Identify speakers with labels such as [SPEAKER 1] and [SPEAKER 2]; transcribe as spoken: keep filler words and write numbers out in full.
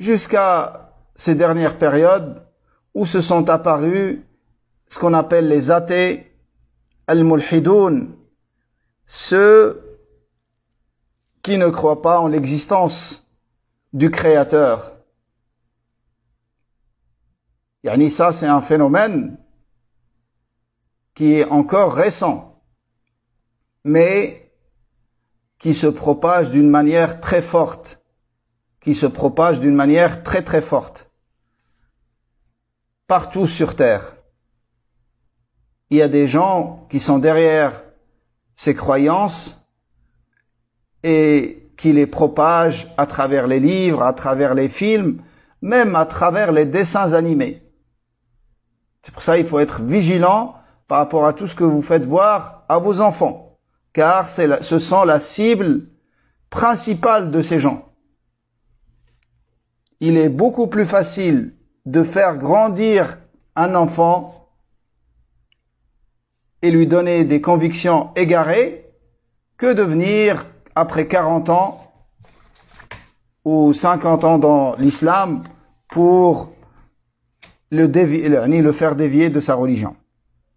[SPEAKER 1] jusqu'à ces dernières périodes où se sont apparus ce qu'on appelle les athées, al-mulhidoun, ceux qui ne croient pas en l'existence du Créateur. Yani ça, c'est un phénomène qui est encore récent, mais qui se propage d'une manière très forte, qui se propage d'une manière très très forte, partout sur Terre. Il y a des gens qui sont derrière ces croyances et qui les propagent à travers les livres, à travers les films, même à travers les dessins animés. C'est pour ça qu'il faut être vigilant par rapport à tout ce que vous faites voir à vos enfants, car c'est la, ce sont la cible principale de ces gens. Il est beaucoup plus facile de faire grandir un enfant et lui donner des convictions égarées que de venir, après quarante ans ou cinquante ans dans l'islam, pour le, dévi- le faire dévier de sa religion.